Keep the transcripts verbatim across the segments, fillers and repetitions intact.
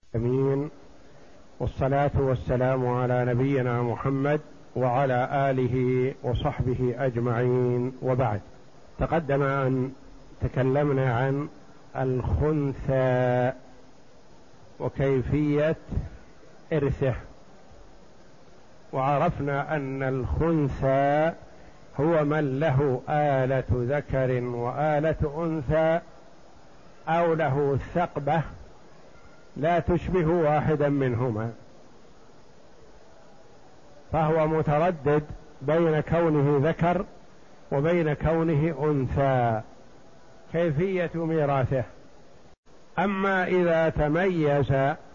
امين. والصلاة والسلام على نبينا محمد وعلى آله وصحبه أجمعين، وبعد. تقدم أن تكلمنا عن الخنثى وكيفية إرثه، وعرفنا أن الخنثى هو من له آلة ذكر وآلة أنثى، أو له ثقبة لا تشبه واحدا منهما، فهو متردد بين كونه ذكر وبين كونه أنثى. كيفية ميراثه: أما إذا تميز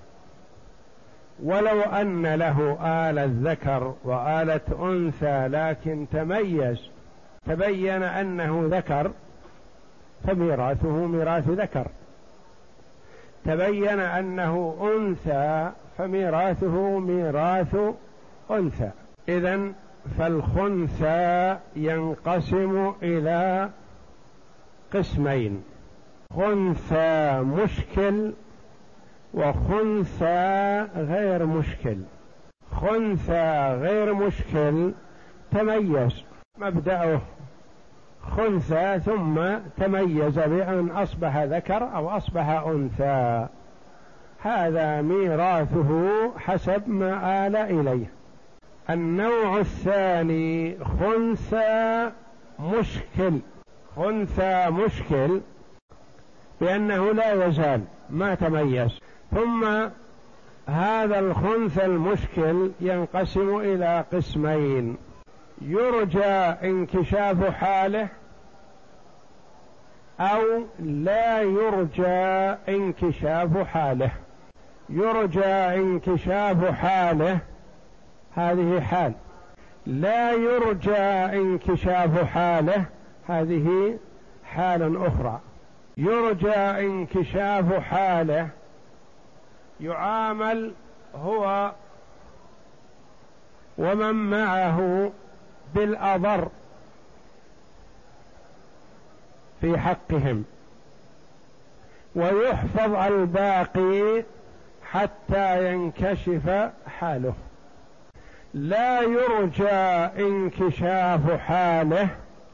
ولو أن له آلة ذكر وآلة أنثى لكن تميز تبين أنه ذكر فميراثه ميراث ذكر، تبين أنه أنثى فميراثه ميراث أنثى. إذن فالخنثى ينقسم إلى قسمين: خنثى مشكل وخنثى غير مشكل. خنثى غير مشكل تميز، مبدأه خنثى ثم تميز بأن أصبح ذكر أو أصبح أنثى، هذا ميراثه حسب ما آل إليه. النوع الثاني خنثى مشكل. خنثى مشكل بأنه لا يزال ما تميز، ثم هذا الخنثى المشكل ينقسم إلى قسمين: يرجى انكشاف حاله أو لا يرجى انكشاف حاله. يرجى انكشاف حاله هذه حال، لا يرجى انكشاف حاله هذه حال أخرى. يرجى انكشاف حاله يعامل هو ومن معه بالأضر في حقهم، ويحفظ الباقي حتى ينكشف حاله. لا يرجى انكشاف حاله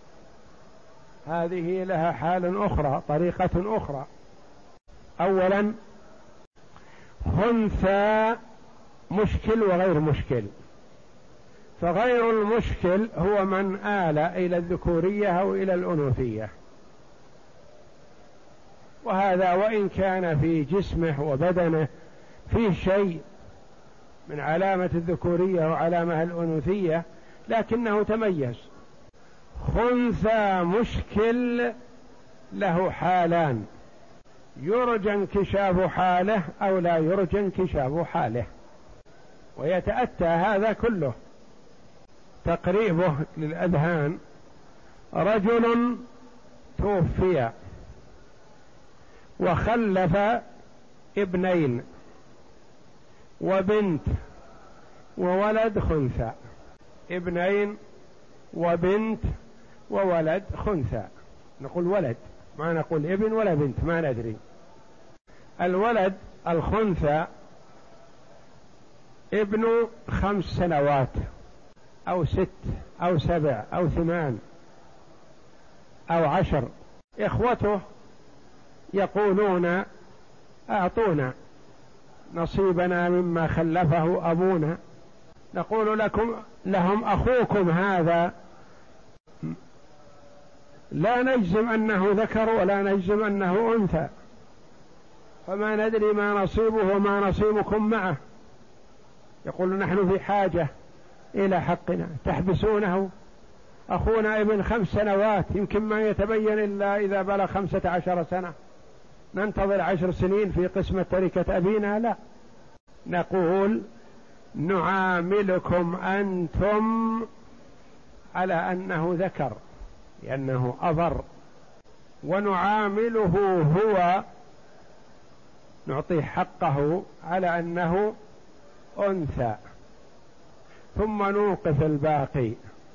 هذه لها حال أخرى، طريقة أخرى. أولا خنثى مشكل وغير مشكل. فغير المشكل هو من آل إلى الذكورية أو إلى الأنوثية، وهذا وإن كان في جسمه وبدنه فيه شيء من علامة الذكورية وعلامة الأنوثية لكنه تميز. خنثى مشكل له حالان: يرجى انكشاف حاله أو لا يرجى انكشاف حاله. ويتأتى هذا كله تقريبه للأذهان: رجل توفي وخلف ابنين وبنت وولد خنثى. ابنين وبنت وولد خنثى، نقول ولد ما نقول ابن ولا بنت، ما ندري. الولد الخنثى ابن خمس سنوات أو ست أو سبع أو ثمان أو عشر. إخوته يقولون: أعطونا نصيبنا مما خلفه أبونا. نقول لكم لهم: أخوكم هذا لا نجزم أنه ذكر ولا نجزم أنه أنثى، فما ندري ما نصيبه وما نصيبكم معه. يقول: نحن في حاجة إلى حقنا، تحبسونه؟ أخونا ابن خمس سنوات يمكن ما يتبين إلا إذا بلغ خمسة عشر سنة، ننتظر عشر سنين في قسمة تركة أبينا؟ لا، نقول نعاملكم أنتم على أنه ذكر لأنه أضر، ونعامله هو نعطيه حقه على أنه أنثى، ثم نوقف الباقي.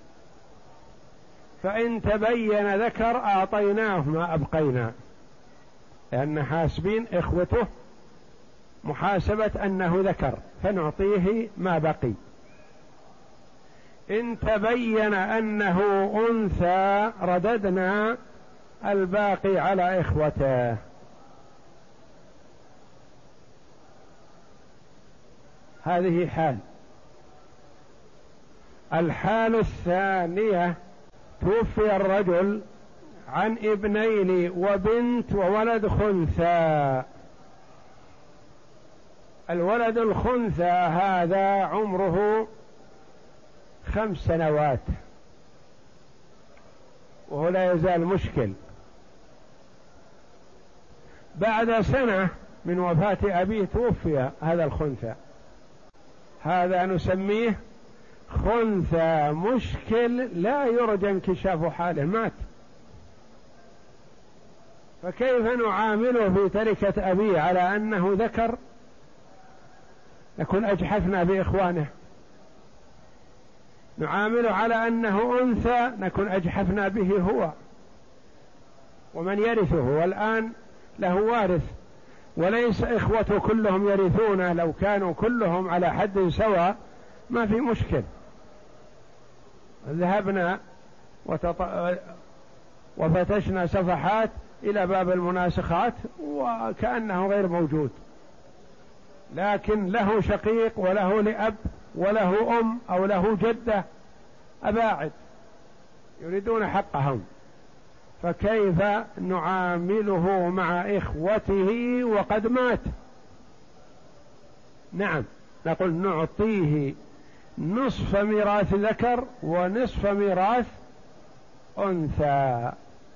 فإن تبين ذكر أعطيناه ما أبقينا، لأن حاسبين إخوته محاسبة أنه ذكر فنعطيه ما بقي. إن تبين أنه أنثى رددنا الباقي على إخوته. هذه حال. الحال الثانية: توفي الرجل عن ابنين وبنت وولد خنثى. الولد الخنثى هذا عمره خمس سنوات وهو لا يزال مشكل. بعد سنة من وفاة أبيه توفي هذا الخنثى، هذا نسميه خنثى مشكل لا يرجى انكشاف حاله، مات. فكيف نعامله في تركة أبيه على أنه ذكر؟ نكون أجحفنا بإخوانه. نعامله على أنه أنثى نكون أجحفنا به هو ومن يرثه. والآن له وارث وليس إخوته كلهم يرثونه، لو كانوا كلهم على حد سواء ما في مشكل. ذهبنا وتط... وفتشنا صفحات إلى باب المناسخات وكأنه غير موجود، لكن له شقيق وله لأب وله أم أو له جدة أباعد يريدون حقهم، فكيف نعامله مع إخوته وقد مات؟ نعم، نقول نعطيه نصف ميراث ذكر ونصف ميراث أنثى،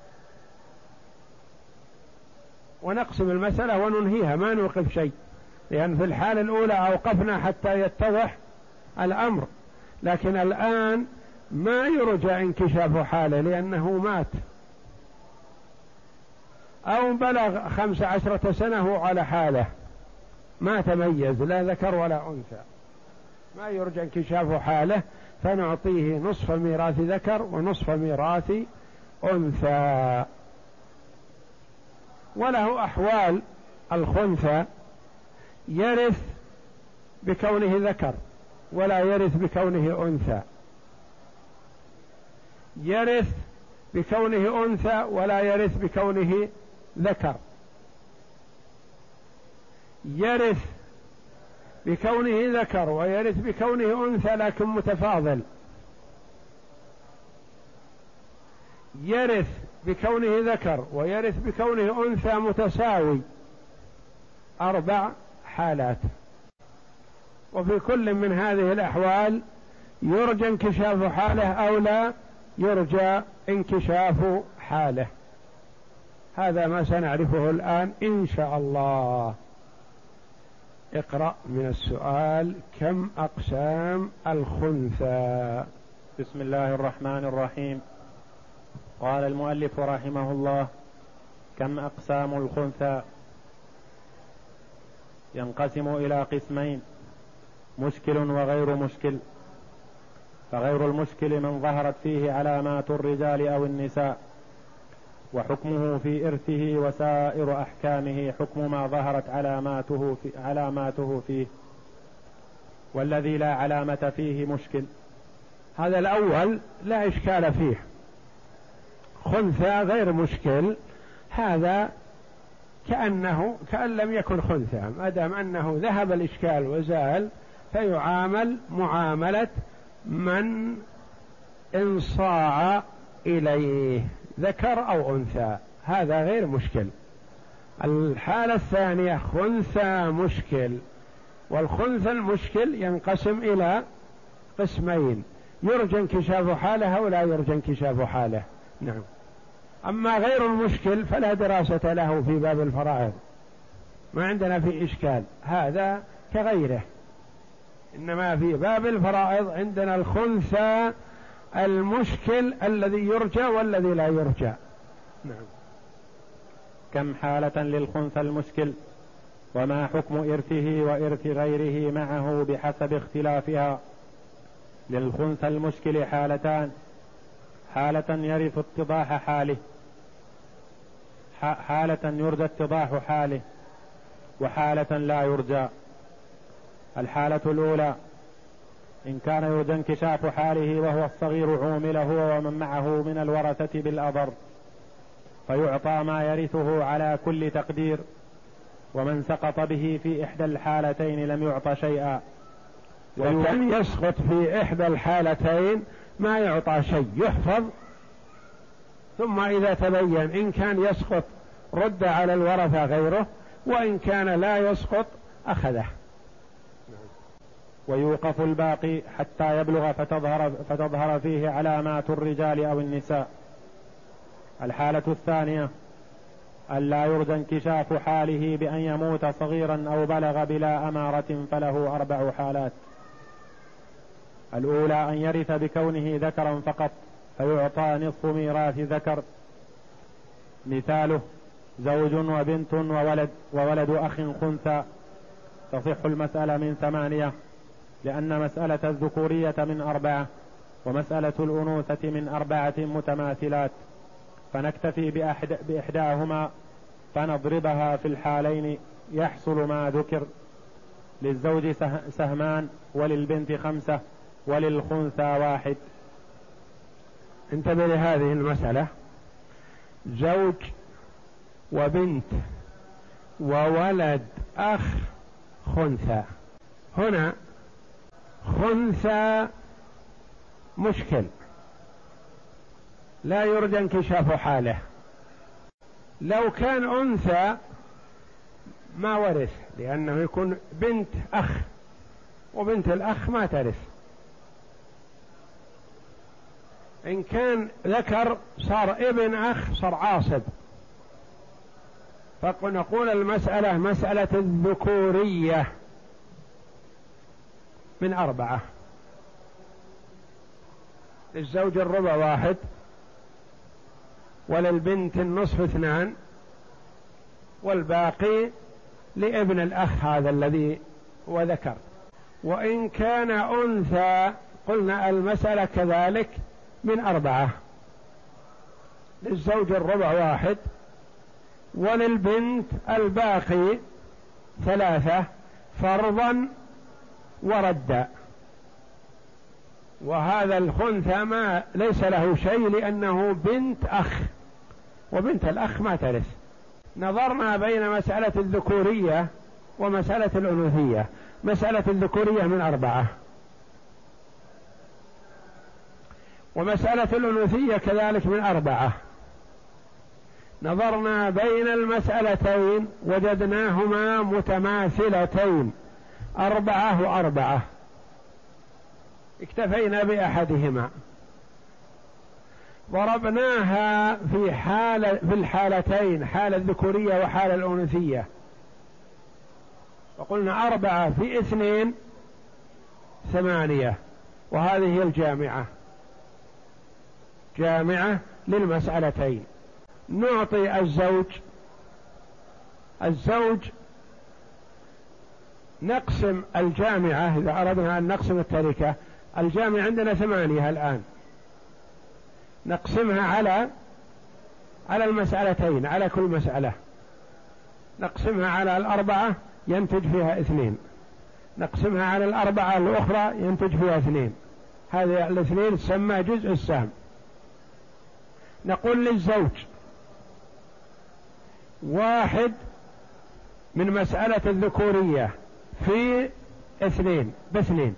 ونقسم المسألة وننهيها، ما نوقف شيء، لأن في الحالة الأولى أوقفنا حتى يتضح الأمر، لكن الآن ما يرجى انكشاف حاله لأنه مات أو بلغ خمس عشرة سنة هو على حاله ما تميز لا ذكر ولا أنثى، ما يرجى انكشاف حاله، فنعطيه نصف ميراث ذكر ونصف ميراث أنثى. وله أحوال. الخنثى يرث بكونه ذكر ولا يرث بكونه أنثى، يرث بكونه أنثى ولا يرث بكونه ذكر، يرث بكونه ذكر ويرث بكونه أنثى لكن متفاضل، يرث بكونه ذكر ويرث بكونه أنثى متساوي. أربع حالات، وفي كل من هذه الأحوال يرجى انكشاف حاله أو لا يرجى انكشاف حاله. هذا ما سنعرفه الآن إن شاء الله. اقرأ من السؤال: كم أقسام الخنثى؟ بسم الله الرحمن الرحيم. قال المؤلف رحمه الله: كم أقسام الخنثى؟ ينقسم إلى قسمين: مشكل وغير مشكل. فغير المشكل من ظهرت فيه علامات الرجال أو النساء، وحكمه في إرثه وسائر أحكامه حكم ما ظهرت علاماته, في علاماته فيه، والذي لا علامة فيه مشكل. هذا الأول لا إشكال فيه، خنثى غير مشكل، هذا كأنه كأن لم يكن خنثى، ما دام أنه ذهب الإشكال وزال فيعامل معاملة من انصاع إليه ذكر أو أنثى، هذا غير مشكل. الحالة الثانية خنثى مشكل، والخنثى المشكل ينقسم إلى قسمين: يرجى انكشاف حاله ولا يرجى انكشاف حاله. نعم. أما غير المشكل فلا دراسة له في باب الفرائض، ما عندنا فيه إشكال، هذا كغيره. إنما في باب الفرائض عندنا الخنثى المشكل الذي يرجى والذي لا يرجى. نعم. كم حالة للخنثى المشكل؟ وما حكم إرثه وإرث غيره معه بحسب اختلافها؟ للخنثى المشكل حالتان: حالة يرث اتضاح حاله، حالة يرجى اتضاح حاله، وحالة لا يرجى. الحالة الأولى إن كان يرجى انكشاف حاله وهو الصغير عومل هو ومن معه من الورثة بالأضر فيعطى ما يرثه على كل تقدير، ومن سقط به في إحدى الحالتين لم يعط شيئا. وكان يسقط في إحدى الحالتين ما يعطى شيء، يحفظ، ثم إذا تبين إن كان يسقط رد على الورثة غيره، وإن كان لا يسقط أخذه. ويوقف الباقي حتى يبلغ فتظهر, فتظهر فيه علامات الرجال أو النساء. الحالة الثانية ألا يرجى انكشاف حاله بأن يموت صغيرا أو بلغ بلا أمارة، فله أربع حالات. الأولى أن يرث بكونه ذكرا فقط فيعطى نصف ميراث ذكر، مثاله زوج وبنت وولد وولد أخ خنثى، تصح المسألة من ثمانية، لأن مسألة الذكورية من أربعة ومسألة الأنوثة من أربعة متماثلات، فنكتفي بأحد بإحداهما فنضربها في الحالين يحصل ما ذكر. للزوج سهمان وللبنت خمسة وللخنثى واحد. انتبه لهذه المسألة: زوج وبنت وولد أخ خنثى. هنا خنثى مشكل لا يرجى انكشاف حاله. لو كان أنثى ما ورث، لأنه يكون بنت أخ، وبنت الأخ ما ترث. إن كان ذكر صار ابن أخ، صار عاصب. فنقول المسألة مسألة الذكورية من أربعة: للزوج الربع واحد، وللبنت النصف اثنان، والباقي لابن الأخ هذا الذي هو ذكر. وإن كان أنثى قلنا المسألة كذلك من أربعة: للزوج الربع واحد، وللبنت الباقي ثلاثة فرضا وردا. وهذا الخنثى ما ليس له شيء لأنه بنت أخ، وبنت الأخ ما ترث. نظرنا بين مسألة الذكورية ومسألة الأنوثية. مسألة الذكورية من أربعة، ومسألة الأنوثية كذلك من أربعة. نظرنا بين المسألتين وجدناهما متماثلتين، أربعة وأربعة، اكتفينا بأحدهما. ضربناها في حالة في الحالتين، حال الذكورية وحال الأنوثية، وقلنا أربعة في اثنين ثمانية، وهذه هي الجامعة، جامعة للمسألتين. نعطي الزوج الزوج نقسم الجامعة إذا أردنا أن نقسم التركة. الجامعة عندنا ثمانية الآن، نقسمها على على المسألتين، على كل مسألة نقسمها على الأربعة ينتج فيها اثنين، نقسمها على الأربعة الأخرى ينتج فيها اثنين. هذه الاثنين تسمى جزء السهم. نقول للزوج واحد من مسألة الذكورية في اثنين باثنين،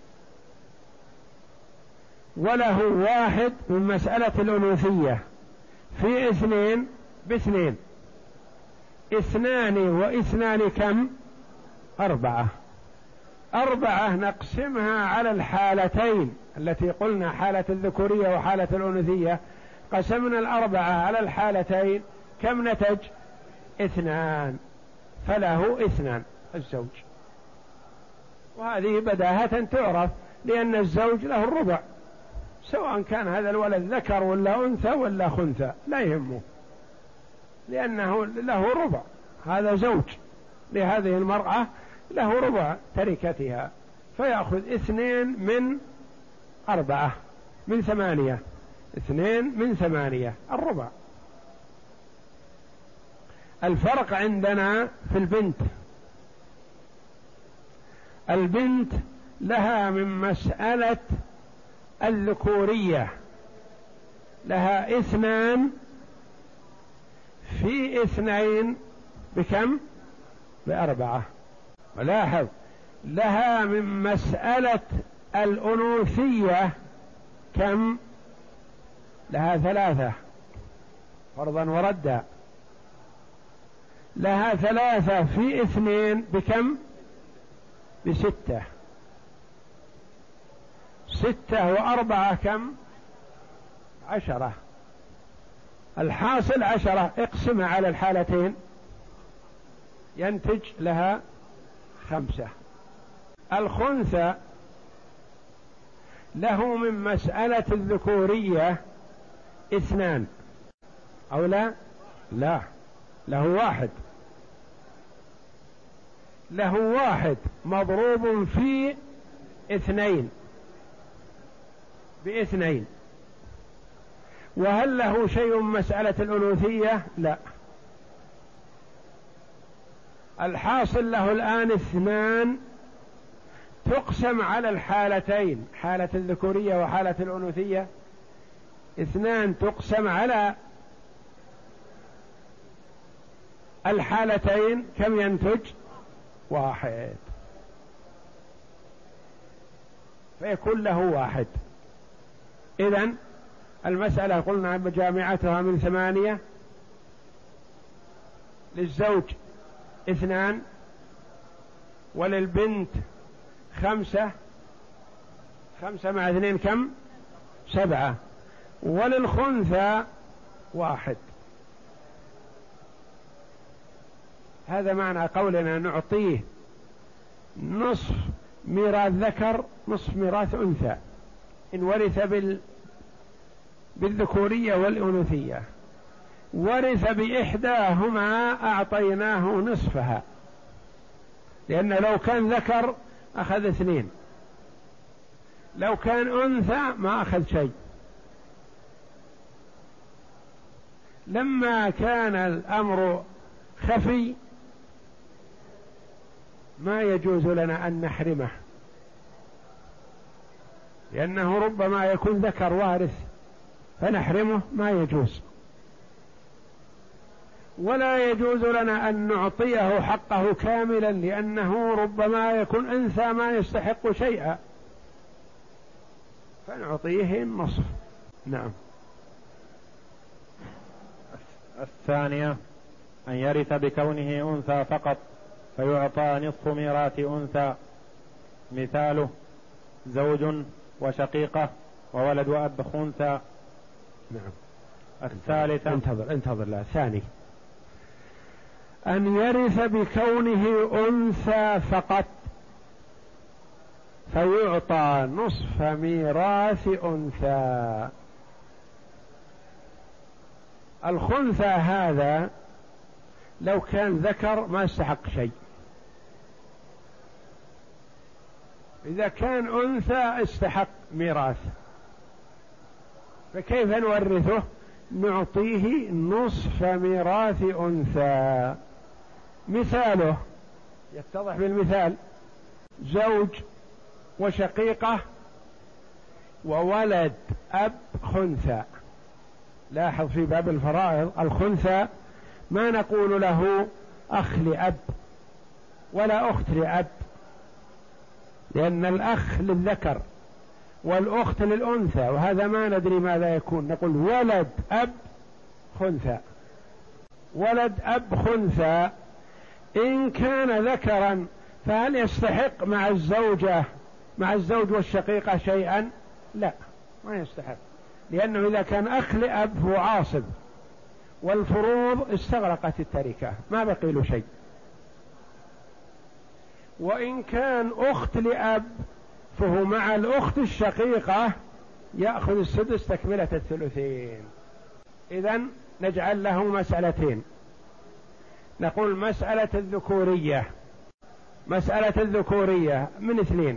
وله واحد من مسألة الأنوثية في اثنين باثنين. اثنان واثنان كم؟ أربعة. أربعة نقسمها على الحالتين التي قلنا حالة الذكورية وحالة الأنوثية. قسمنا الأربعة على الحالتين، كم نتج؟ اثنان، فله اثنان الزوج. وهذه بداهة تعرف، لأن الزوج له الربع، سواء كان هذا الولد ذكر ولا أنثى ولا خنثى لا يهمه، لأنه له ربع. هذا زوج لهذه المرأة له ربع تركتها، فيأخذ اثنين من أربعة من ثمانية، اثنين من ثمانية الربع. الفرق عندنا في البنت البنت لها من مسألة الذكورية لها اثنان في اثنين بكم؟ بأربعة. ولاحظ لها من مسألة الأنوثية كم؟ لها ثلاثة فرضا وردا، لها ثلاثة في اثنين بكم؟ بستة. ستة وأربعة كم؟ عشرة. الحاصل عشرة، اقسم على الحالتين ينتج لها خمسة. الخنثى له من مسألة الذكورية اثنان أو لا؟ لا، له واحد، له واحد مضروب في اثنين باثنين. وهل له شيء من مسألة الأنوثية؟ لا. الحاصل له الآن اثنان تقسم على الحالتين، حالة الذكورية وحالة الأنوثية، اثنان تقسم على الحالتين كم ينتج؟ واحد، فيكون له واحد. إذن المسألة قلنا بجامعتها من ثمانية، للزوج اثنان، وللبنت خمسة، خمسة مع اثنين كم؟ سبعة، وللخنثى واحد. هذا معنى قولنا نعطيه نصف ميراث ذكر نصف ميراث أنثى إن ورث بال بالذكورية والأنوثية. ورث بإحداهما أعطيناه نصفها، لأن لو كان ذكر أخذ اثنين، لو كان أنثى ما أخذ شيء. لما كان الأمر خفي ما يجوز لنا أن نحرمه، لأنه ربما يكون ذكر وارث فنحرمه، ما يجوز. ولا يجوز لنا أن نعطيه حقه كاملا، لأنه ربما يكون أنثى ما يستحق شيئا، فنعطيه النصف. نعم. الثانية أن يرث بكونه أنثى فقط فيعطى نصف ميراث أنثى، مثاله زوج وشقيقة وولد وأب خنثى. نعم. الثالثة انتظر انتظر لا ثاني أن يرث بكونه أنثى فقط فيعطى نصف ميراث أنثى. الخنثى هذا لو كان ذكر ما استحق شيء، إذا كان أنثى استحق ميراث، فكيف نورثه؟ نعطيه نصف ميراث أنثى. مثاله يتضح بالمثال زوج وشقيقة وولد أب خنثى. لاحظ في باب الفرائض الخنثى ما نقول له أخ لأب ولا أخت لأب، لأن الأخ للذكر والأخت للأنثى، وهذا ما ندري ماذا يكون. نقول ولد أب خنثى. ولد أب خنثى إن كان ذكرا فهل يستحق مع الزوجة مع الزوج والشقيقة شيئا؟ لا، ما يستحق، لأنه إذا كان أخ لأب هو عاصب، والفروض استغرقت التركة ما بقي له شيء. وإن كان أخت لأب فهو مع الأخت الشقيقة يأخذ السدس تكملة الثلثين. إذن نجعل له مسألتين، نقول مسألة الذكورية مسألة الذكورية من اثنين،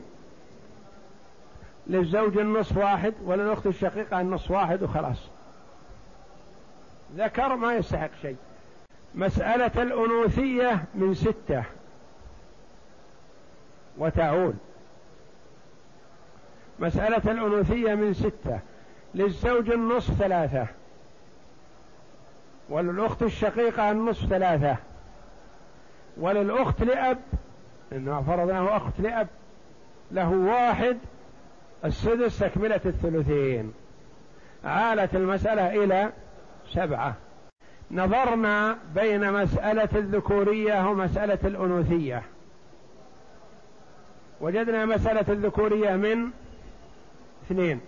للزوج النصف واحد وللأخت الشقيقة النصف واحد وخلاص، ذكر ما يستحق شيء. مسألة الأنوثية من ستة، وتعول. مسألة الأنوثية من ستة، للزوج النصف ثلاثة، وللأخت الشقيقة النصف ثلاثة، وللأخت لأب إنه فرضناه أخت لأب له واحد السدس تكملة الثلثين. عالت المسألة إلى سبعة. نظرنا بين مسألة الذكورية ومسألة الأنوثية، وجدنا مسألة الذكورية من اثنين،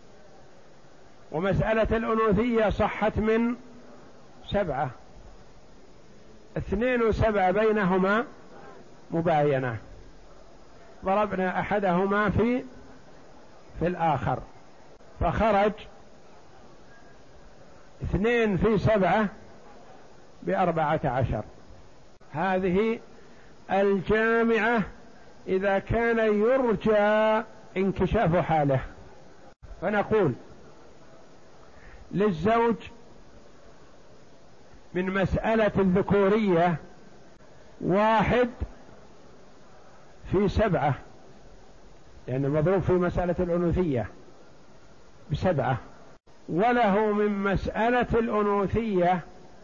ومسألة الأنوثية صحت من سبعة. اثنين وسبعة بينهما مباينة، ضربنا أحدهما في في الآخر فخرج اثنين في سبعة بأربعة عشر. هذه الجامعة إذا كان يرجى انكشاف حاله. فنقول للزوج من مسألة الذكورية واحد في سبعة، لأن يعني مضروب في مسألة الأنوثية بسبعة، وله من مسألة الأنوثية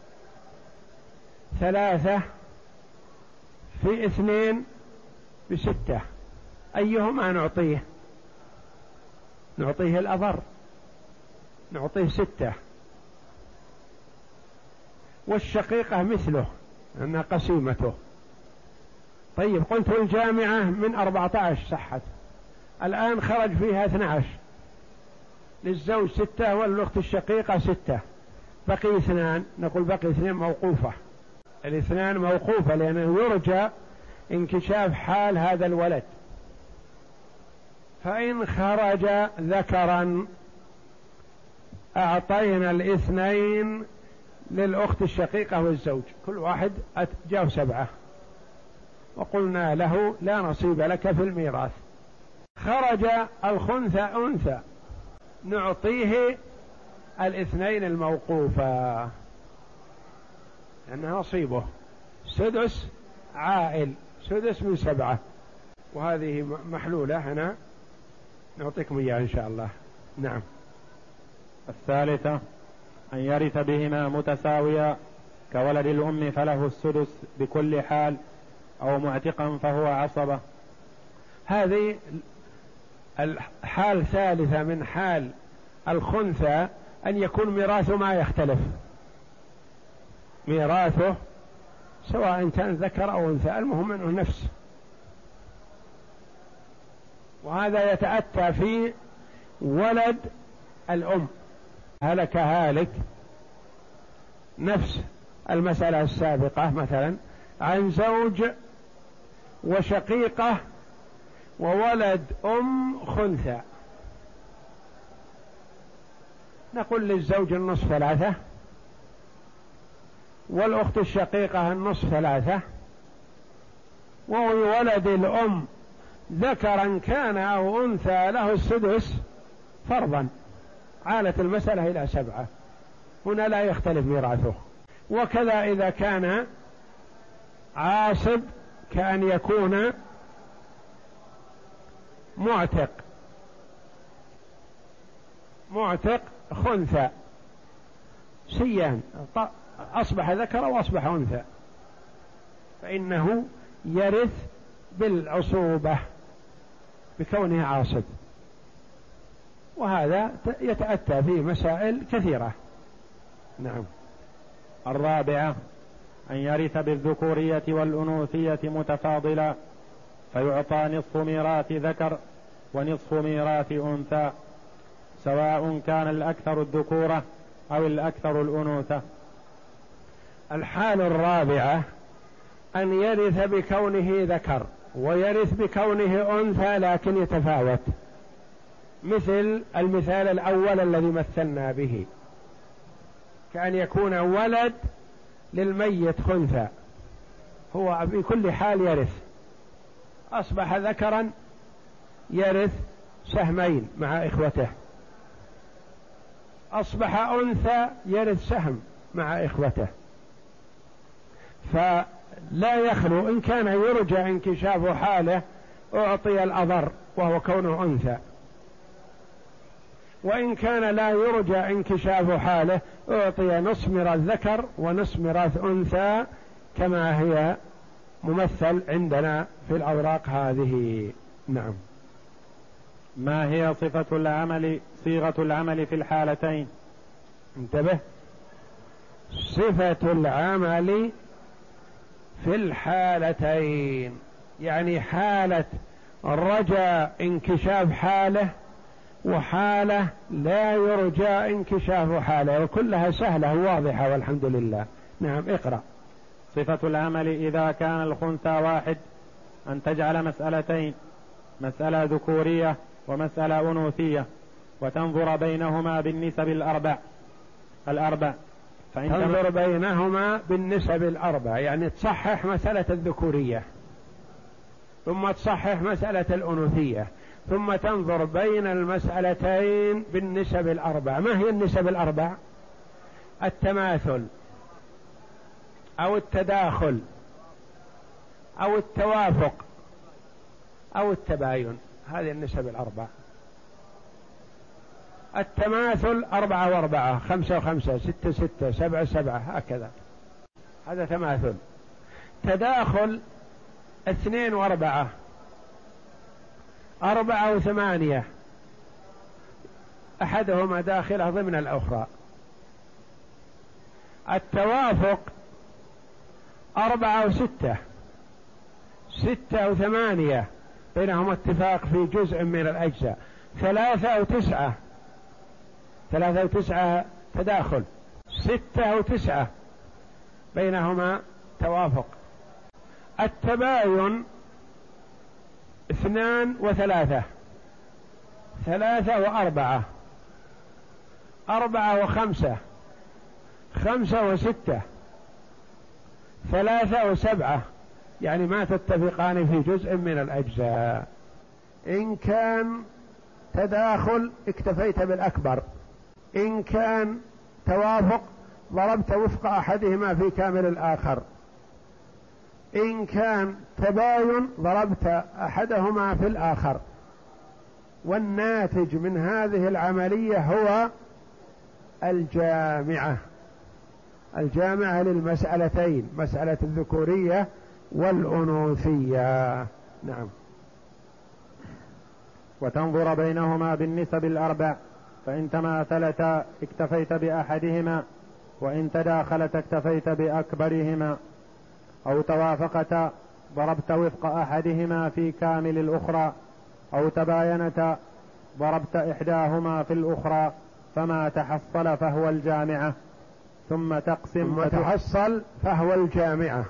ثلاثة في اثنين بستة. أيهما نعطيه؟ نعطيه الأضر، نعطيه ستة. والشقيقة مثله أنها قسيمته. طيب قلت الجامعة من أربعة عشر صحت، الآن خرج فيها اثنى عشر، للزوج ستة والأخت الشقيقة ستة، بقي اثنان. نقول بقي اثنين موقوفة، الاثنان موقوفة لأنه يرجى انكشاف حال هذا الولد. فإن خرج ذكرا أعطينا الاثنين للأخت الشقيقة والزوج، كل واحد جاء سبعة، وقلنا له لا نصيب لك في الميراث. خرج الخنثى أنثى، نعطيه الاثنين الموقوفة لأنه نصيبه سدس عائل، سدس من سبعة. وهذه محلولة هنا نعطيكم إياها إن شاء الله. نعم. الثالثة أن يرث بهما متساويا كولد الأم فله السدس بكل حال، أو معتقا فهو عصبة. هذه الحال ثالثة من حال الخنثى، أن يكون ميراثه ما يختلف، ميراثه سواء كان ذكر أو أنثى، المهم أنه نفس. وهذا يتأتى في ولد الأم، هلك هالك، نفس المسألة السابقة مثلا عن زوج وشقيقة وولد أم خنثى، نقول للزوج النصف ثلاثة، والأخت الشقيقة النصف ثلاثة، وولد الأم ذكرا كان أو أنثى له السدس فرضا. عالت المسألة إلى سبعة، هنا لا يختلف ميراثه. وكذا إذا كان عاصب كأن يكون معتق، معتق خنثى سيان، أصبح ذكر وأصبح أنثى، فإنه يرث بالعصوبة بكونه عاصب. وهذا يتأتى في مسائل كثيرة. نعم. الرابعة أن يرث بالذكورية والأنوثية متفاضلا، فيعطى نصف ميراث ذكر ونصف ميراث أنثى، سواء كان الأكثر الذكورة أو الأكثر الأنوثة. الحال الرابعة أن يرث بكونه ذكر ويرث بكونه أنثى لكن يتفاوت، مثل المثال الأول الذي مثلنا به، كأن يكون ولد للميت خنثى، هو بكل حال يرث، أصبح ذكرا يرث سهمين مع إخوته، أصبح أنثى يرث سهم مع إخوته. فلا يخلو إن كان يرجى انكشاف حاله أعطي الأضر وهو كونه أنثى، وإن كان لا يرجى انكشاف حاله أعطي نصف ميراث ذكر ونصف ميراث أنثى كما هي ممثل عندنا في الأوراق هذه. نعم. ما هي صفة العمل صيغة العمل في الحالتين؟ انتبه، صفة العمل في الحالتين يعني حالة رجاء انكشاف حاله وحالة لا يرجى انكشاف حاله، وكلها سهلة وواضحة والحمد لله. نعم اقرأ. صفة العمل إذا كان الخنثى واحد أن تجعل مسألتين، مسألة ذكورية ومسألة أنوثية، وتنظر بينهما بالنسب الأربع الأربع فإن تنظر بينهما بالنسب الأربع يعني تصحح مسألة الذكورية ثم تصحح مسألة الأنوثية ثم تنظر بين المسألتين بالنسب الأربع. ما هي النسب الأربع؟ التماثل أو التداخل أو التوافق أو التباين، هذه النسب الأربع. التماثل أربعة وأربعة، خمسة وخمسة، ستة ستة، سبعة سبعة، هكذا، هذا تماثل. تداخل اثنين وأربعة، أربعة وثمانية، أحدهما داخله ضمن الأخرى. التوافق أربعة وستة، ستة وثمانية بينهما اتفاق في جزء من الأجزاء. ثلاثة وتسعة، ثلاثة وتسعة تداخل. ستة وتسعة بينهما توافق. التباين اثنان وثلاثة، ثلاثة وأربعة، أربعة وخمسة، خمسة وستة، ثلاثة وسبعة، يعني ما تتفقان في جزء من الأجزاء. إن كان تداخل اكتفيت بالأكبر، إن كان توافق ضربت وفق أحدهما في كامل الآخر، إن كان تباين ضربت أحدهما في الآخر. والناتج من هذه العملية هو الجامعة، الجامعة للمسألتين، مسألة الذكورية والأنوثية. نعم. وتنظر بينهما بالنسب الأربع، فإن تماثلتا اكتفيت بأحدهما، وإن تداخلت اكتفيت بأكبرهما، أو توافقتا ضربت وفق أحدهما في كامل الأخرى، أو تباينتا ضربت إحداهما في الأخرى، فما تحصل فهو الجامعة. ثم تقسم ثم تحصل فهو الجامعة.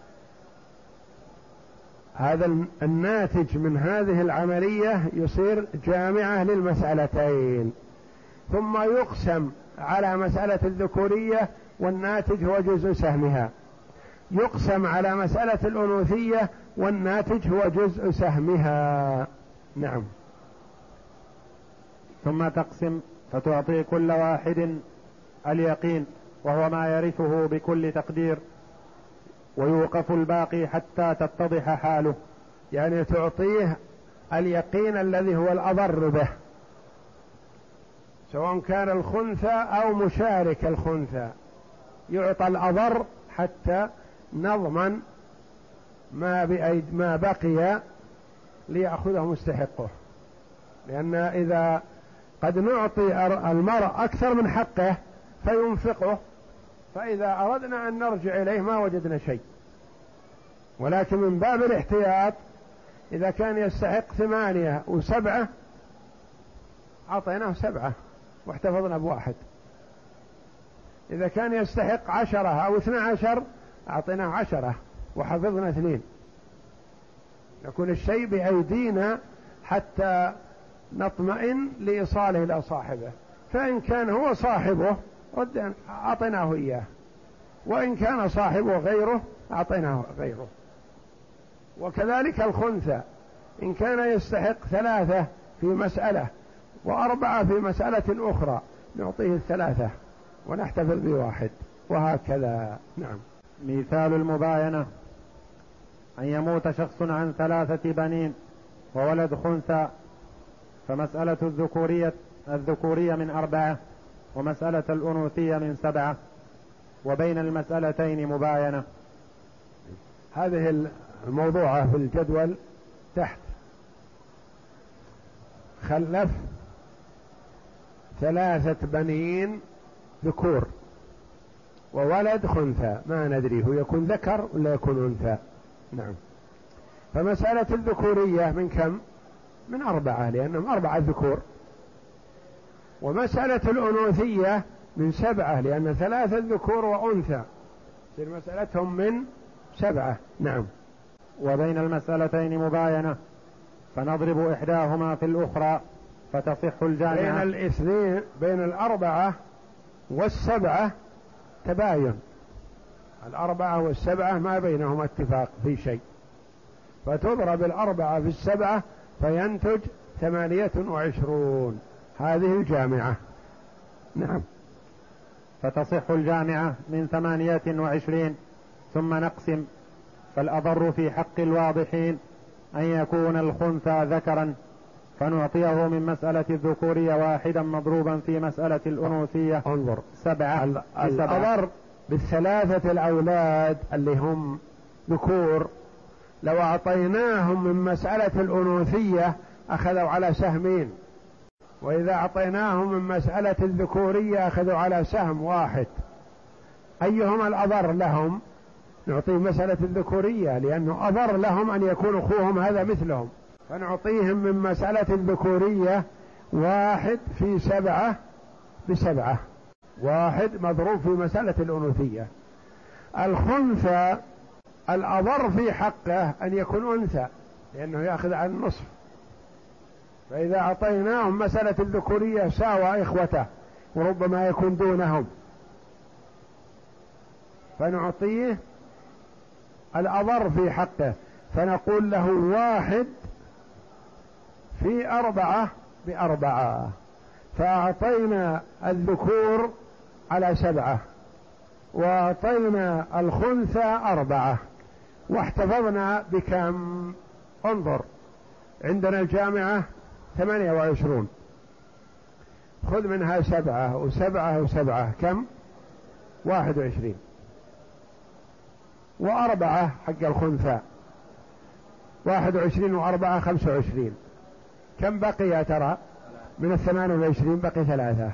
هذا الناتج من هذه العملية يصير جامعة للمسألتين. ثم يقسم على مسألة الذكورية والناتج هو جزء سهمها، يقسم على مسألة الأنوثية والناتج هو جزء سهمها. نعم. ثم تقسم فتعطي كل واحد اليقين وهو ما يرثه بكل تقدير، ويوقف الباقي حتى تتضح حاله. يعني تعطيه اليقين الذي هو الأضر به، سواء كان الخنثى أو مشارك الخنثى، يعطى الأضر حتى نضمن ما بأيد ما بقي ليأخذه مستحقه. لأن إذا قد نعطي المرء أكثر من حقه فينفقه، فإذا أردنا أن نرجع إليه ما وجدنا شيء. ولكن من باب الاحتياط إذا كان يستحق ثمانية وسبعة أعطيناه سبعة واحتفظنا بواحد، إذا كان يستحق عشرة أو اثنى عشر أعطيناه عشرة وحفظنا اثنين. يكون الشيء بأيدينا حتى نطمئن لإيصاله إلى صاحبه. فإن كان هو صاحبه أعطيناه إياه، وإن كان صاحبه غيره أعطيناه غيره. وكذلك الخنثى إن كان يستحق ثلاثة في مسألة وأربعة في مسألة أخرى نعطيه الثلاثة ونحتفل بواحد، وهكذا. نعم. مثال المباينة: أن يموت شخص عن ثلاثة بنين وولد خنثى، فمسألة الذكورية الذكورية من أربعة، ومسألة الأنوثية من سبعة، وبين المسألتين مباينة. هذه الموضوعة في الجدول تحت: خلف ثلاثة بنين ذكور وولد خنثى، ما ندري هو يكون ذكر ولا يكون أنثى. نعم. فمسألة الذكورية من كم؟ من أربعة، لأنهم أربعة ذكور. ومسألة الأنوثية من سبعة، لأن ثلاثة ذكور وأنثى، تصير مسألتهم من سبعة. نعم. وبين المسألتين مباينة، فنضرب إحداهما في الأخرى فتصح الجامعة. بين الاثنين، بين الأربعة والسبعة تباين، الأربعة والسبعة ما بينهما اتفاق في شيء، فتضرب الأربعة في السبعة فينتج ثمانية وعشرون، هذه الجامعة. نعم. فتصح الجامعة من ثمانية وعشرين. ثم نقسم، فالأضر في حق الواضحين أن يكون الخنثى ذكرا، فنعطيه من مسألة الذكورية واحدا مضروبا في مسألة الأنوثية. انظر، سبعة. الأضر بالثلاثة الأولاد اللي هم ذكور، لو أعطيناهم من مسألة الأنوثية أخذوا على سهمين، وإذا أعطيناهم من مسألة الذكورية أخذوا على سهم واحد. أيهما الأضر لهم؟ نعطيه مسألة الذكورية، لأنه أضر لهم أن يكون أخوهم هذا مثلهم، فنعطيهم من مسألة الذكورية واحد في سبعة بسبعة، واحد مضروب في مسألة الأنوثية. الخنثى الأضر في حقه أن يكون أنثى، لأنه يأخذ عن النصف، فإذا أعطيناهم مسألة الذكورية ساوى إخوته وربما يكون دونهم، فنعطيه الأضر في حقه، فنقول له واحد في أربعة بأربعة، فأعطينا الذكور على سبعة وأعطينا الخنثى أربعة، واحتفظنا بكم؟ انظر، عندنا الجامعة ثمانية وعشرون، خذ منها سبعة وسبعة وسبعة، كم؟ واحد وعشرين، وأربعة حق الخنثى، واحد وعشرين وأربعة خمسة وعشرين، كم بقي يا ترى؟ من الثمانية وعشرين بقي ثلاثة.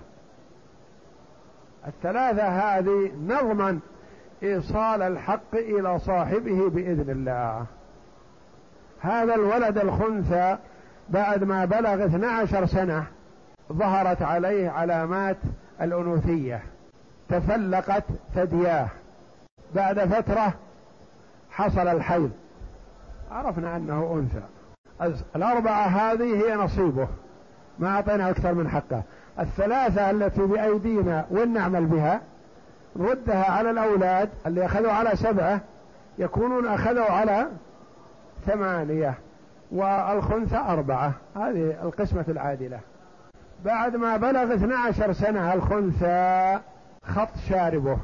الثلاثة هذه نضمن إيصال الحق إلى صاحبه بإذن الله. هذا الولد الخنثى بعد ما بلغ اثنى عشر سنة ظهرت عليه علامات الأنوثية، تفلقت ثدياه، بعد فترة حصل الحيض، عرفنا أنه أنثى. الأربعة هذه هي نصيبه، ما أعطينا أكثر من حقه. الثلاثة التي بأيدينا وين نعمل بها؟ ردها على الأولاد اللي أخذوا على سبعة، يكونون أخذوا على ثمانية، والخنثى أربعة، هذه القسمة العادلة. بعد ما بلغ اثنى عشر سنة الخنثى خط شاربه،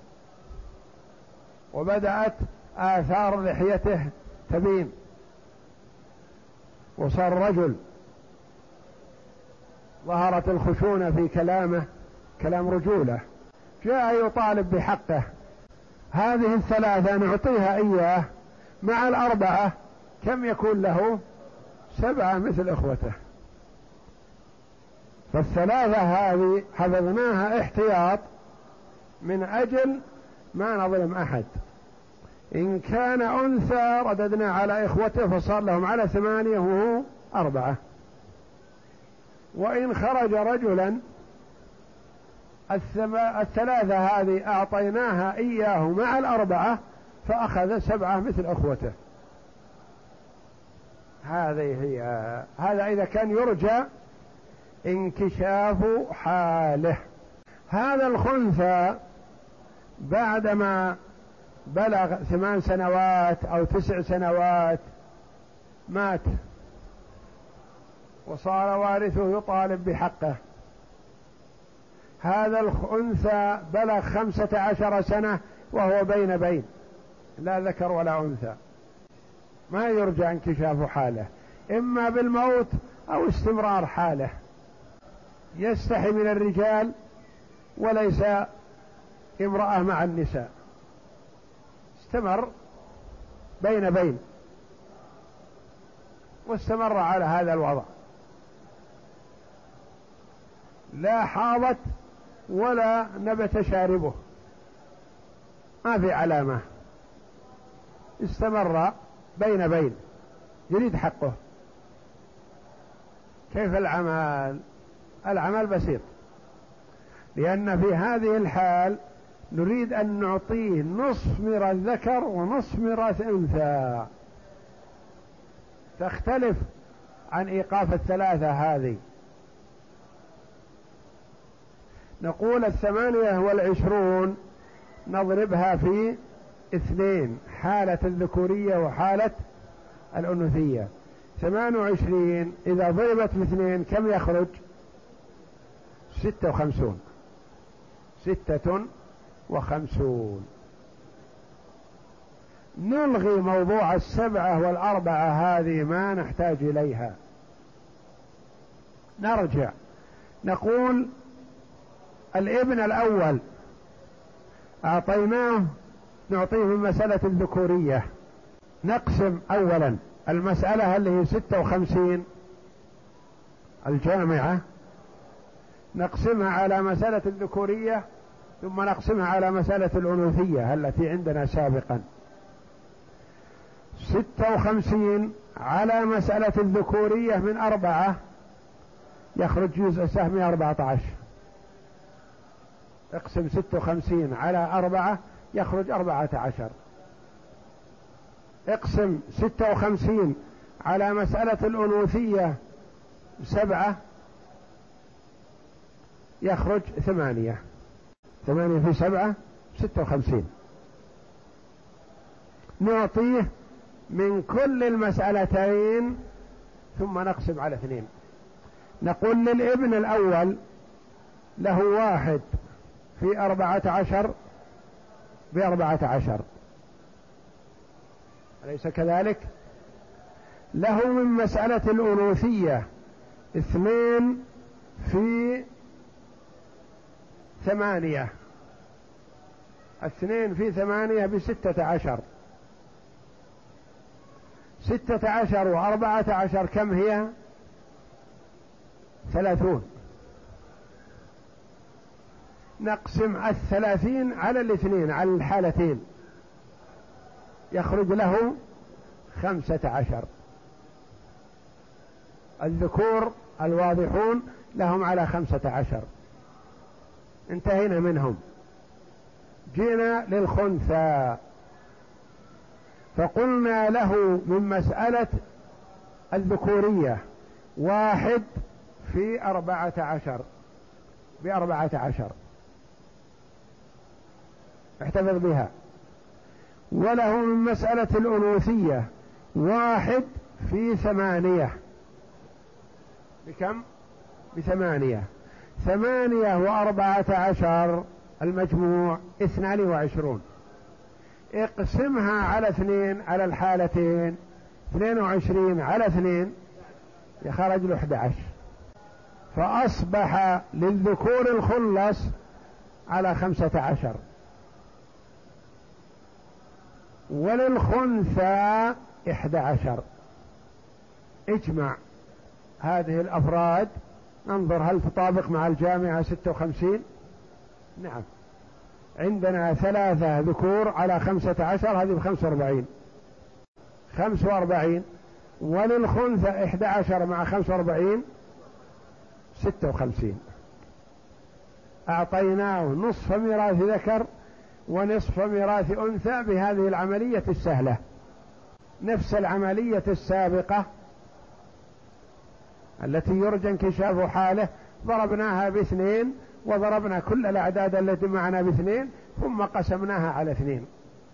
وبدأت آثار لحيته تبين، وصار رجل، ظهرت الخشونة في كلامه، كلام رجولة، جاء يطالب بحقه. هذه الثلاثة نعطيها إياه مع الأربعة، كم يكون له؟ سبعة مثل إخوته. فالثلاثة هذه حفظناها احتياط من أجل ما نظلم أحد. إن كان أنثى رددنا على إخوته فصار لهم على ثمانية وهو أربعة، وإن خرج رجلا الثلاثة هذه أعطيناها إياه مع الأربعة فأخذ سبعة مثل أخوته. هذه هي، هذا إذا كان يرجى انكشاف حاله. هذا الخنثى بعدما بلغ ثمان سنوات أو تسع سنوات مات، وصار وارثه يطالب بحقه. هذا الأنثى بلغ خمسة عشر سنة وهو بين بين، لا ذكر ولا أنثى، ما يرجى انكشاف حاله. إما بالموت أو استمرار حاله، يستحي من الرجال وليس امرأة مع النساء، استمر بين بين واستمر على هذا الوضع، لا حاضت ولا نبت شاربه، ما في علامة، استمر بين بين يريد حقه. كيف العمل؟ العمل بسيط، لأن في هذه الحال نريد أن نعطيه نصف ميراث ذكر ونصف ميراث أنثى، تختلف عن إيقاف الثلاثة هذه. نقول الثمانية والعشرون نضربها في اثنين، حالة الذكورية وحالة الأنوثية. ثمان وعشرين إذا ضربت باثنين كم يخرج؟ ستة وخمسون، ستة وخمسون. نلغي موضوع السبعة والأربعة، هذه ما نحتاج إليها. نرجع نقول الابن الأول أعطيناه، نعطيه من مسألة الذكورية، نقسم أولا المسألة اللي هي ستة وخمسين الجامعة، نقسمها على مسألة الذكورية، ثم نقسمها على مسألة الأنوثية التي عندنا سابقا. ستة وخمسين على مسألة الذكورية من أربعة يخرج جزء سهمي أربعة عشر، اقسم ستة وخمسين على أربعة يخرج أربعة عشر، اقسم ستة وخمسين على مسألة الأنوثية سبعة يخرج ثمانية، ثمانية في سبعة ستة وخمسين. نعطيه من كل المسألتين ثم نقسم على اثنين. نقول للابن الأول له واحد في أربعة عشر بأربعة عشر، أليس كذلك؟ له من مسألة الأنوثية اثنين في ثمانية، اثنين في ثمانية بستة عشر، ستة عشر وأربعة عشر كم هي؟ ثلاثون. نقسم الثلاثين على الاثنين على الحالتين يخرج له خمسة عشر. الذكور الواضحون لهم على خمسة عشر، انتهينا منهم. جينا للخنثى فقلنا له من مسألة الذكورية واحد في أربعة عشر بأربعة عشر، احتفظ بها. وله من مسألة الأنوثية واحد في ثمانية بكم؟ بثمانية. ثمانية وأربعة عشر المجموع اثنان وعشرون، اقسمها على اثنين على الحالتين، اثنين وعشرين على اثنين يخرج له احد عشر، فأصبح للذكور الخلص على خمسة عشر وللخنثى احد عشر. اجمع هذه الأفراد، ننظر هل تطابق مع الجامعة ستة وخمسين. نعم، عندنا ثلاثة ذكور على خمسة عشر، هذه بخمسة واربعين، خمسة واربعين، وللخنثى احد عشر مع خمسة واربعين ستة وخمسين. أعطيناه نصف ميراث ذكر ونصف ميراث أنثى بهذه العملية السهلة، نفس العملية السابقة التي يرجى انكشاف حاله، ضربناها باثنين وضربنا كل الأعداد التي معنا باثنين ثم قسمناها على اثنين،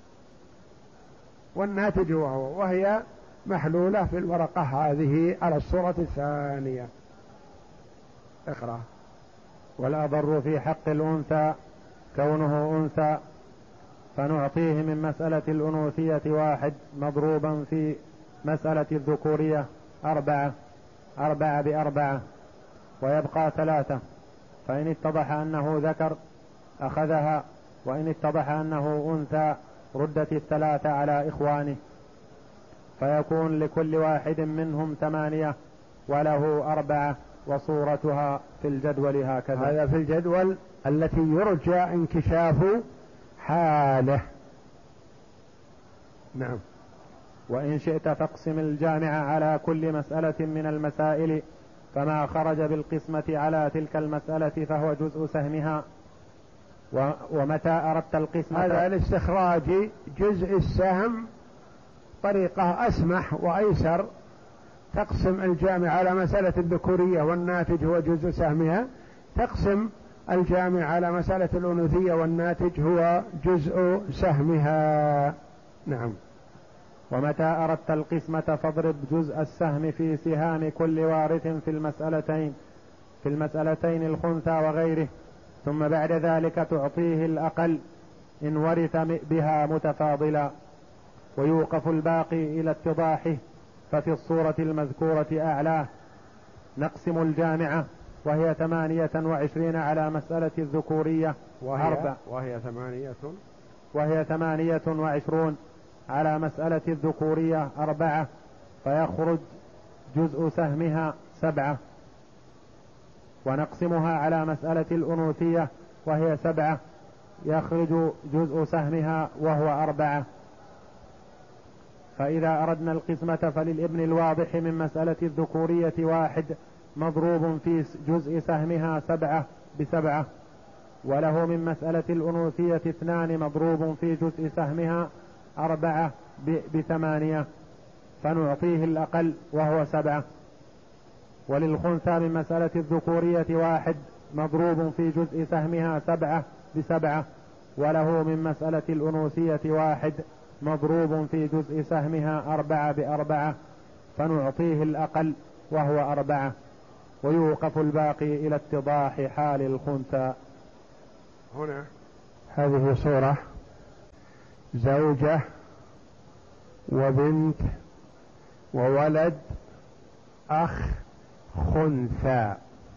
والناتج وهو وهي محلولة في الورقة هذه على الصورة الثانية. اقرأ. والأضر في حق الأنثى كونه أنثى، فنعطيه من مسألة الأنوثية واحد مضروبا في مسألة الذكورية أربعة، أربعة بأربعة، ويبقى ثلاثة، فإن اتضح أنه ذكر أخذها، وإن اتضح أنه أنثى ردت الثلاثة على إخوانه، فيكون لكل واحد منهم ثمانية وله أربعة، وصورتها في الجدول هكذا. هذا في الجدول التي يرجى انكشاف حاله. نعم. وإن شئت فاقسم الجامع على كل مسألة من المسائل، فما خرج بالقسمة على تلك المسألة فهو جزء سهمها. ومتى أردت القسمة، هذا الاستخراج جزء السهم طريقة أسمح وأيسر. تقسم الجامع على مسألة الذكورية والناتج هو جزء سهمها، تقسم الجامع على مسألة الأنوثية والناتج هو جزء سهمها. نعم. ومتى أردت القسمة فاضرب جزء السهم في سهام كل وارث في المسألتين في المسألتين الخنثى وغيره، ثم بعد ذلك تعطيه الأقل إن ورث بها متفاضلا، ويوقف الباقي إلى اتضاحه. ففي الصورة المذكورة أعلاه. نقسم الجامعة وهي ثمانية وعشرين على مسألة الذكورية وهي, أربع وهي ثمانية وهي ثمانية وعشرون على مسألة الذكورية أربعة، فيخرج جزء سهمها سبعة. ونقسمها على مسألة الأنوثية وهي سبعة، يخرج جزء سهمها وهو أربعة. فإذا أردنا القسمة فللابن الواضح من مسألة الذكورية واحد مضروب في جزء سهمها سبعة بسبعة، وله من مسألة الأنوثية اثنان مضروب في جزء سهمها أربعة بثمانية، فنعطيه الأقل وهو سبعة. وللخنثى من مسألة الذكورية واحد مضروب في جزء سهمها سبعة بسبعة، وله من مسألة الأنوثية واحد مضروب في جزء سهمها أربعة بأربعة، فنعطيه الأقل وهو أربعة، ويوقف الباقي إلى اتضاح حال الخنثى. هنا هذه صورة زوجة وبنت وولد أخ خنثى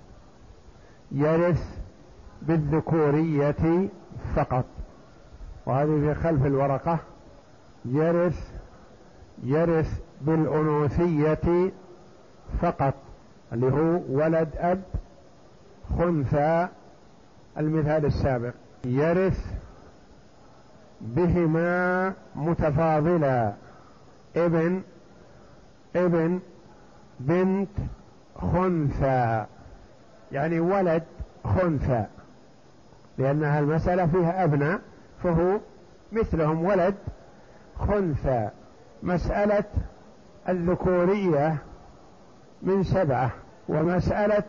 يرث بالذكورية فقط، وهذه في خلف الورقة يرث يرث بالأنوثية فقط، اللي هو ولد أب خنثى المثال السابق، يرث بهما متفاضلا، ابن ابن بنت خنثى، يعني ولد خنثى، لأنها المسألة فيها أبناء فهو مثلهم ولد خنثى. مسألة الذكورية من سبعة، ومسألة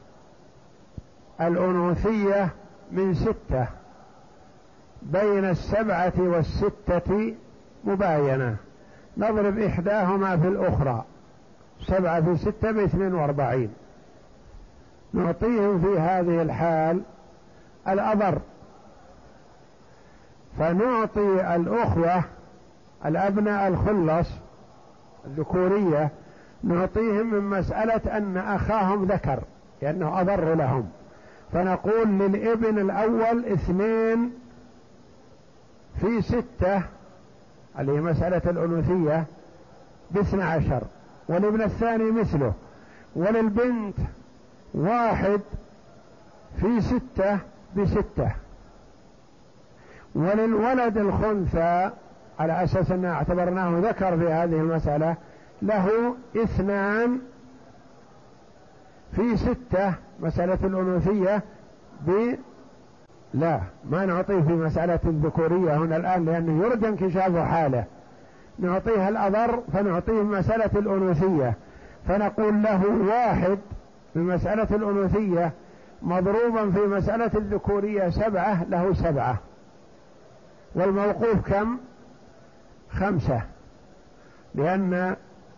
الأنوثية من ستة، بين السبعة والستة مباينة، نضرب إحداهما في الأخرى، سبعة في ستة باثنين واربعين، نعطيهم في هذه الحال الأضر، فنعطي الأخوة الأبناء الخلص الذكورية نعطيهم من مسألة أن أخاهم ذكر لأنه أضر لهم، فنقول للابن الأول اثنين في ستة اللي هي مسألة الأنوثية باثنى عشر، والابن الثاني مثله، وللبنت واحد في ستة بستة، وللولد الخنثى على أساس أنه اعتبرناه ذكر في هذه المسألة له اثنان في ستة مسألة الأنوثية ب لا ما نعطيه في مسألة الذكورية هنا الآن لأنه يرجى انكشاف حاله، نعطيها الأضر فنعطيه مسألة الأنوثية، فنقول له واحد في مسألة الأنوثية مضروبا في مسألة الذكورية سبعة له سبعة، والموقوف كم؟ خمسة، لأن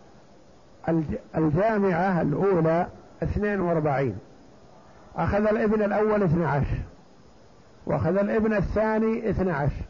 الجامعة الأولى اثنين واربعين، أخذ الابن الأول اثنى عشر، وأخذ الابن الثاني اثنى عشر،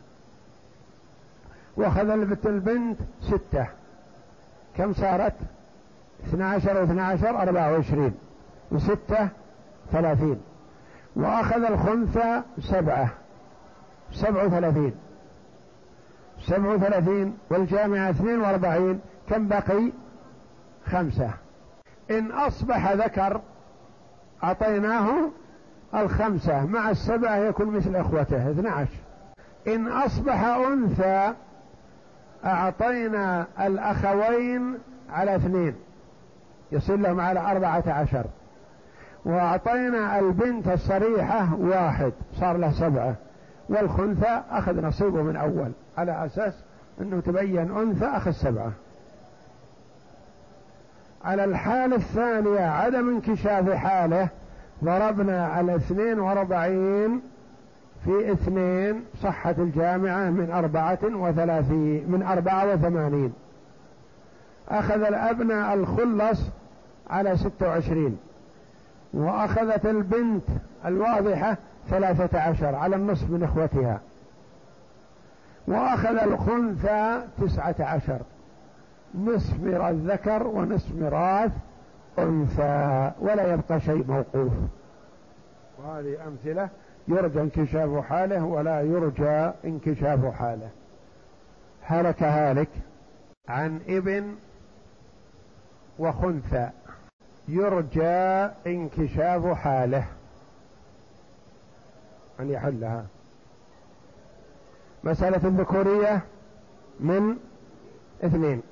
وأخذ البنت ستة، كم صارت؟ اثنا عشر واثنا عشر أربعة وعشرين وستة ثلاثين، وأخذ الخنثى سبعة سبع وثلاثين سبع وثلاثين والجامعة اثنين واربعين، كم بقي؟ خمسة. إن أصبح ذكر أعطيناه الخمسة مع السبعة يكون مثل إخوته اثنى عشر. إن أصبح أنثى أعطينا الأخوين على اثنين يصير لهم على أربعة عشر، وأعطينا البنت الصريحة واحد صار له سبعة، والخنثى أخذ نصيبه من أول على أساس أنه تبين أنثى أخذ سبعة. على الحالة الثانية عدم انكشاف حاله ضربنا على اثنين واربعين في اثنين، صحت الجامعة من أربعة وثلاثين من أربعة وثمانين. أخذ الأبناء الخلص على ستة وعشرين، وأخذت البنت الواضحة ثلاثة عشر على النصف من إخوتها، وأخذ الخنثى تسعة عشر، نصف ميراث ذكر ونصف ميراث أنثى، ولا يبقى شيء موقوف. وهذه أمثلة يرجى انكشاف حاله ولا يرجى انكشاف حاله. هلك هالك عن ابن وخنثى يرجى انكشاف حاله أن يحلها. مسألة الذكورية من اثنين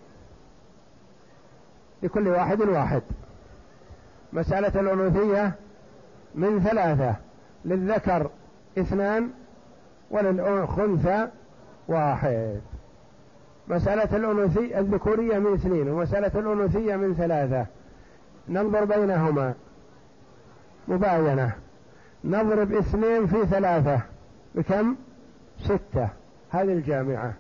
لكل واحد واحد. مسألة الأنوثية من ثلاثة، للذكر اثنان وللخنثى واحد. مسألة الأنوثية الذكورية من اثنين ومسألة الأنوثية من ثلاثة، ننظر بينهما مباينة. نضرب اثنين في ثلاثة بكم؟ ستة، هذه الجامعة.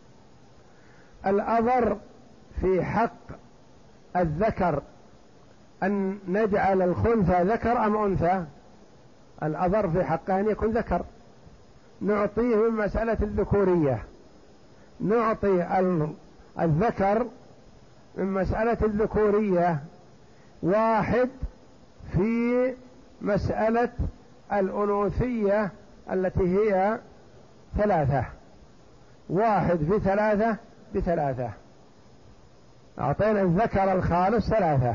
الأضر في حق الذكر أن نجعل الخنثى ذكر أم أنثى؟ الأضر في حقه أن يكون ذكر، نعطيه من مسألة الذكورية، نعطي الذكر من مسألة الذكورية واحد في مسألة الأنوثية التي هي ثلاثة، واحد في ثلاثة بثلاثة، أعطينا الذكر الخالص ثلاثة.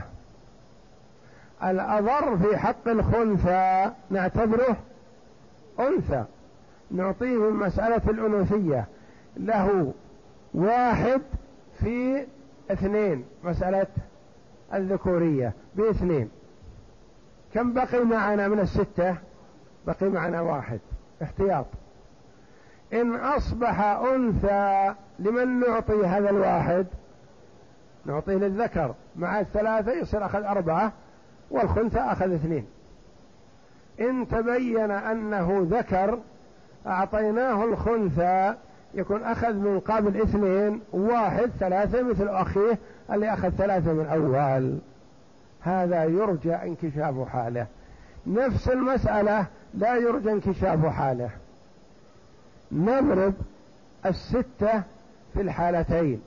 الأضر في حق الخنثى نعتبره أنثى، نعطيه من مسألة الأنوثية له واحد في اثنين، مسألة الذكورية باثنين. كم بقي معنا من الستة؟ بقي معنا واحد احتياط. إن أصبح أنثى لمن نعطي هذا الواحد؟ نعطيه للذكر مع الثلاثة يصير أخذ أربعة، والخنثى أخذ اثنين. إن تبين أنه ذكر أعطيناه الخنثى يكون أخذ من قبل اثنين، واحد ثلاثة مثل أخيه اللي أخذ ثلاثة من أول. هذا يرجى انكشاف حاله. نفس المسألة لا يرجى انكشاف حاله. نضرب الستة في الحالتين،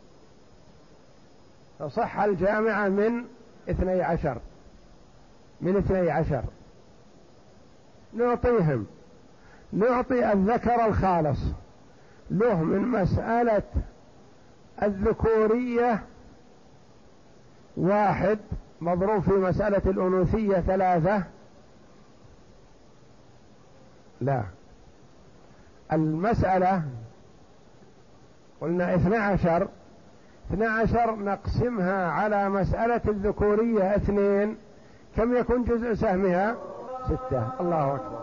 فصح الجامعة من اثني عشر من اثني عشر نعطيهم، نعطي الذكر الخالص له من مسألة الذكورية واحد مضروب في مسألة الأنوثية ثلاثة. لا، المسألة قلنا اثنى عشر اثنى عشر نقسمها على مسألة الذكورية اثنين، كم يكون جزء سهمها؟ ستة. الله أكبر.